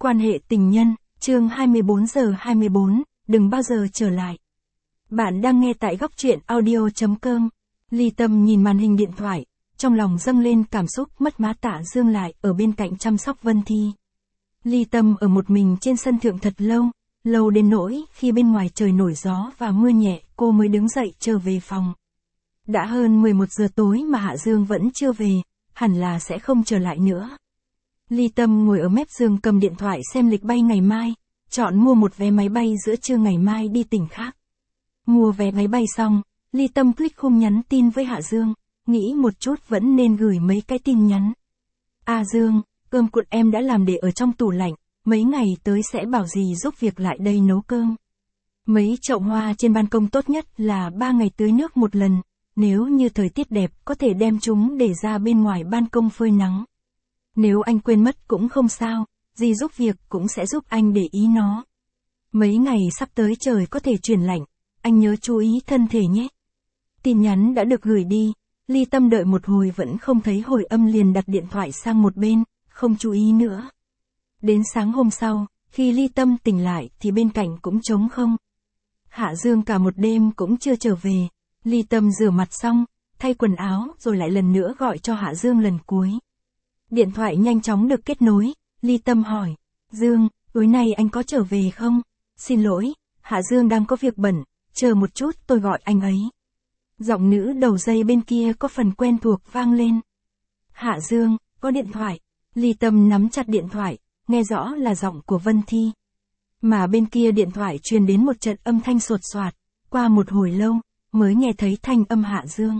Quan hệ tình nhân, chương 24:24, đừng bao giờ trở lại. Bạn đang nghe tại góc truyện audio.com. Ly Tâm nhìn màn hình điện thoại, trong lòng dâng lên cảm xúc mất mát. Tạ Dương lại ở bên cạnh chăm sóc Vân Thi. Ly Tâm ở một mình trên sân thượng thật lâu đến nỗi khi bên ngoài trời nổi gió và mưa nhẹ, cô mới đứng dậy trở về phòng. Đã hơn 11 giờ tối mà Hạ Dương vẫn chưa về, hẳn là sẽ không trở lại nữa. Ly Tâm ngồi ở mép giường cầm điện thoại xem lịch bay ngày mai, chọn mua một vé máy bay giữa trưa ngày mai đi tỉnh khác. Mua vé máy bay xong, Ly Tâm click khung nhắn tin với Hạ Dương, nghĩ một chút vẫn nên gửi mấy cái tin nhắn. A Dương, cơm cuộn em đã làm để ở trong tủ lạnh, mấy ngày tới sẽ bảo dì giúp việc lại đây nấu cơm. Mấy chậu hoa trên ban công tốt nhất là 3 ngày tưới nước một lần, nếu như thời tiết đẹp có thể đem chúng để ra bên ngoài ban công phơi nắng. Nếu anh quên mất cũng không sao, dì giúp việc cũng sẽ giúp anh để ý nó. Mấy ngày sắp tới trời có thể chuyển lạnh, anh nhớ chú ý thân thể nhé. Tin nhắn đã được gửi đi, Ly Tâm đợi một hồi vẫn không thấy hồi âm liền đặt điện thoại sang một bên, không chú ý nữa. Đến sáng hôm sau, khi Ly Tâm tỉnh lại thì bên cạnh cũng trống không. Hạ Dương cả một đêm cũng chưa trở về, Ly Tâm rửa mặt xong, thay quần áo rồi lại lần nữa gọi cho Hạ Dương lần cuối. Điện thoại nhanh chóng được kết nối, Ly Tâm hỏi, Dương, tối nay anh có trở về không? Xin lỗi, Hạ Dương đang có việc bận, chờ một chút tôi gọi anh ấy. Giọng nữ đầu dây bên kia có phần quen thuộc vang lên. Hạ Dương, có điện thoại. Ly Tâm nắm chặt điện thoại, nghe rõ là giọng của Vân Thi. Mà bên kia điện thoại truyền đến một trận âm thanh sột soạt, qua một hồi lâu, mới nghe thấy thanh âm Hạ Dương.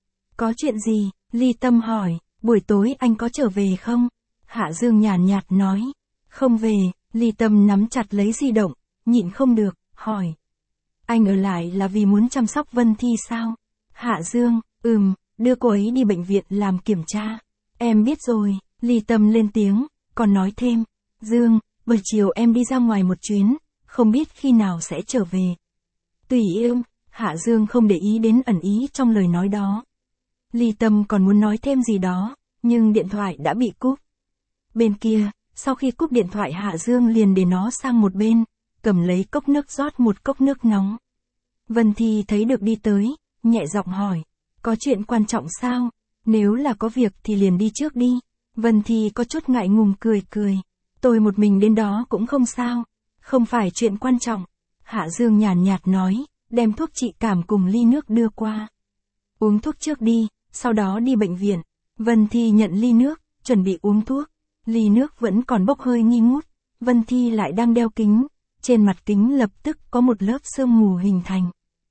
Có chuyện gì? Ly Tâm hỏi, buổi tối anh có trở về không? Hạ Dương nhàn nhạt nói, không về. Ly Tâm nắm chặt lấy di động, nhịn không được, hỏi. Anh ở lại là vì muốn chăm sóc Vân Thi sao? Hạ Dương, đưa cô ấy đi bệnh viện làm kiểm tra. Em biết rồi. Ly Tâm lên tiếng, còn nói thêm, Dương, buổi chiều em đi ra ngoài một chuyến, không biết khi nào sẽ trở về. Tùy em. Hạ Dương không để ý đến ẩn ý trong lời nói đó. Ly Tâm còn muốn nói thêm gì đó, nhưng điện thoại đã bị cúp. Bên kia, sau khi cúp điện thoại Hạ Dương liền để nó sang một bên, cầm lấy cốc nước rót một cốc nước nóng. Vân Thi thấy được đi tới, nhẹ giọng hỏi, có chuyện quan trọng sao? Nếu là có việc thì liền đi trước đi. Vân Thi có chút ngại ngùng cười, tôi một mình đến đó cũng không sao, không phải chuyện quan trọng. Hạ Dương nhàn nhạt nói, đem thuốc trị cảm cùng ly nước đưa qua. Uống thuốc trước đi, sau đó đi bệnh viện. Vân Thi nhận ly nước, chuẩn bị uống thuốc. Ly nước vẫn còn bốc hơi nghi ngút, Vân Thi lại đang đeo kính, trên mặt kính lập tức có một lớp sương mù hình thành.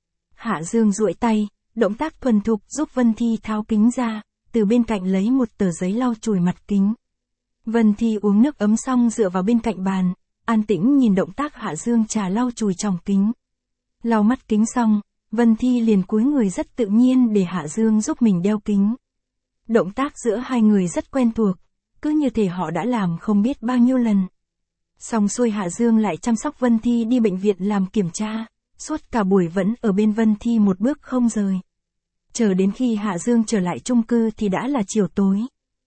Hạ Dương duỗi tay, động tác thuần thục giúp Vân Thi tháo kính ra, từ bên cạnh lấy một tờ giấy lau chùi mặt kính. Vân Thi uống nước ấm xong dựa vào bên cạnh bàn, an tĩnh nhìn động tác Hạ Dương trà lau chùi tròng kính. Lau mắt kính xong, Vân Thi liền cúi người rất tự nhiên để Hạ Dương giúp mình đeo kính. Động tác giữa hai người rất quen thuộc, cứ như thể họ đã làm không biết bao nhiêu lần. Xong xuôi Hạ Dương lại chăm sóc Vân Thi đi bệnh viện làm kiểm tra, suốt cả buổi vẫn ở bên Vân Thi một bước không rời. Chờ đến khi Hạ Dương trở lại chung cư thì đã là chiều tối.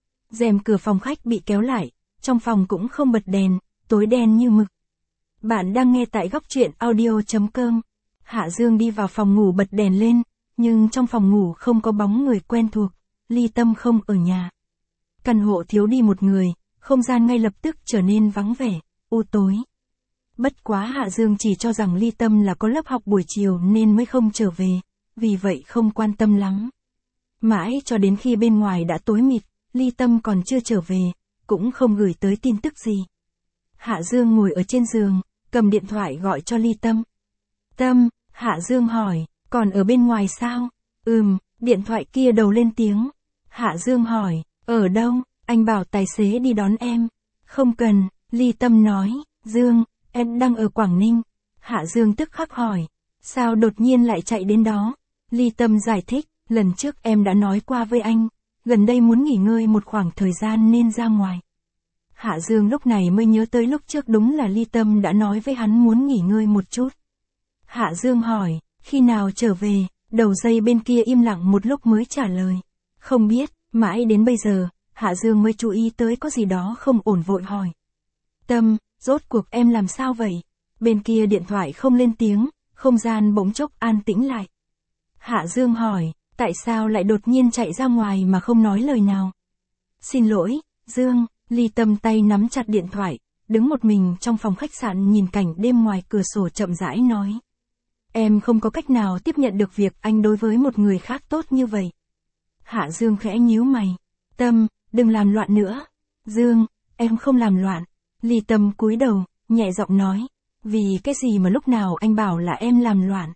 Rèm cửa phòng khách bị kéo lại, trong phòng cũng không bật đèn, tối đen như mực. Bạn đang nghe tại góc truyện audio.com. Hạ Dương đi vào phòng ngủ bật đèn lên, nhưng trong phòng ngủ không có bóng người quen thuộc, Ly Tâm không ở nhà. Căn hộ thiếu đi một người, không gian ngay lập tức trở nên vắng vẻ, u tối. Bất quá Hạ Dương chỉ cho rằng Ly Tâm là có lớp học buổi chiều nên mới không trở về, vì vậy không quan tâm lắm. Mãi cho đến khi bên ngoài đã tối mịt, Ly Tâm còn chưa trở về, cũng không gửi tới tin tức gì. Hạ Dương ngồi ở trên giường, cầm điện thoại gọi cho Ly Tâm. Tâm, Hạ Dương hỏi, còn ở bên ngoài sao? Điện thoại kia đầu lên tiếng. Hạ Dương hỏi, ở đâu? Anh bảo tài xế đi đón em. Không cần, Ly Tâm nói, Dương, em đang ở Quảng Ninh. Hạ Dương tức khắc hỏi, sao đột nhiên lại chạy đến đó? Ly Tâm giải thích, lần trước em đã nói qua với anh, gần đây muốn nghỉ ngơi một khoảng thời gian nên ra ngoài. Hạ Dương lúc này mới nhớ tới lúc trước đúng là Ly Tâm đã nói với hắn muốn nghỉ ngơi một chút. Hạ Dương hỏi, khi nào trở về? Đầu dây bên kia im lặng một lúc mới trả lời, không biết. Mãi đến bây giờ, Hạ Dương mới chú ý tới có gì đó không ổn vội hỏi. Tâm, rốt cuộc em làm sao vậy? Bên kia điện thoại không lên tiếng, không gian bỗng chốc an tĩnh lại. Hạ Dương hỏi, tại sao lại đột nhiên chạy ra ngoài mà không nói lời nào? Xin lỗi, Dương, Ly Tâm tay nắm chặt điện thoại, đứng một mình trong phòng khách sạn nhìn cảnh đêm ngoài cửa sổ chậm rãi nói. Em không có cách nào tiếp nhận được việc anh đối với một người khác tốt như vậy. Hạ Dương khẽ nhíu mày. Tâm, đừng làm loạn nữa. Dương, em không làm loạn. Ly Tâm cúi đầu, nhẹ giọng nói. Vì cái gì mà lúc nào anh bảo là em làm loạn?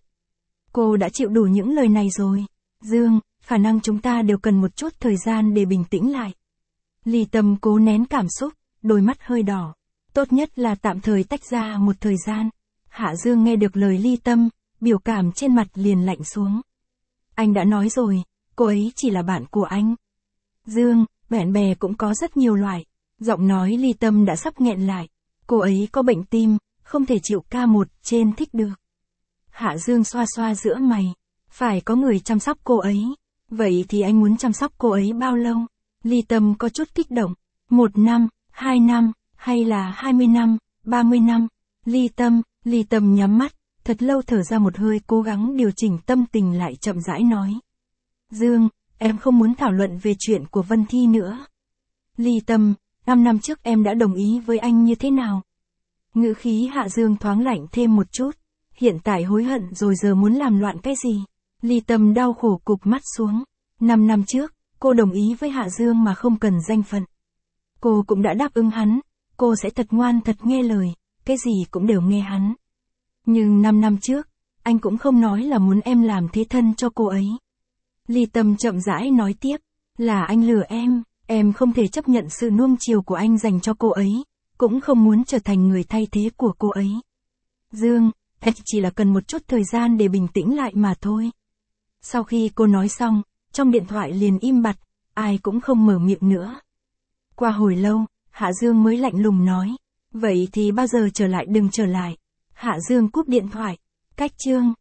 Cô đã chịu đủ những lời này rồi. Dương, khả năng chúng ta đều cần một chút thời gian để bình tĩnh lại. Ly Tâm cố nén cảm xúc, đôi mắt hơi đỏ. Tốt nhất là tạm thời tách ra một thời gian. Hạ Dương nghe được lời Ly Tâm, biểu cảm trên mặt liền lạnh xuống. Anh đã nói rồi, cô ấy chỉ là bạn của anh. Dương, bạn bè cũng có rất nhiều loại. Giọng nói Ly Tâm đã sắp nghẹn lại. Cô ấy có bệnh tim, không thể chịu K1 trên thích được. Hạ Dương xoa xoa giữa mày. Phải có người chăm sóc cô ấy. Vậy thì anh muốn chăm sóc cô ấy bao lâu? Ly Tâm có chút kích động. 1 năm, 2 năm, hay là 20 năm, 30 năm? Ly Tâm nhắm mắt, thật lâu thở ra một hơi cố gắng điều chỉnh tâm tình lại chậm rãi nói. Dương, em không muốn thảo luận về chuyện của Vân Thi nữa. Ly Tâm, 5 năm trước em đã đồng ý với anh như thế nào? Ngữ khí Hạ Dương thoáng lạnh thêm một chút. Hiện tại hối hận rồi giờ muốn làm loạn cái gì? Ly Tâm đau khổ cụp mắt xuống. 5 năm trước, cô đồng ý với Hạ Dương mà không cần danh phận. Cô cũng đã đáp ứng hắn, cô sẽ thật ngoan thật nghe lời, cái gì cũng đều nghe hắn. Nhưng 5 năm trước, anh cũng không nói là muốn em làm thế thân cho cô ấy. Ly Tâm chậm rãi nói tiếp, là anh lừa em không thể chấp nhận sự nuông chiều của anh dành cho cô ấy, cũng không muốn trở thành người thay thế của cô ấy. Dương, em chỉ là cần một chút thời gian để bình tĩnh lại mà thôi. Sau khi cô nói xong, trong điện thoại liền im bặt, ai cũng không mở miệng nữa. Qua hồi lâu, Hạ Dương mới lạnh lùng nói, vậy thì bao giờ trở lại đừng trở lại. Hạ Dương cúp điện thoại. Cách chương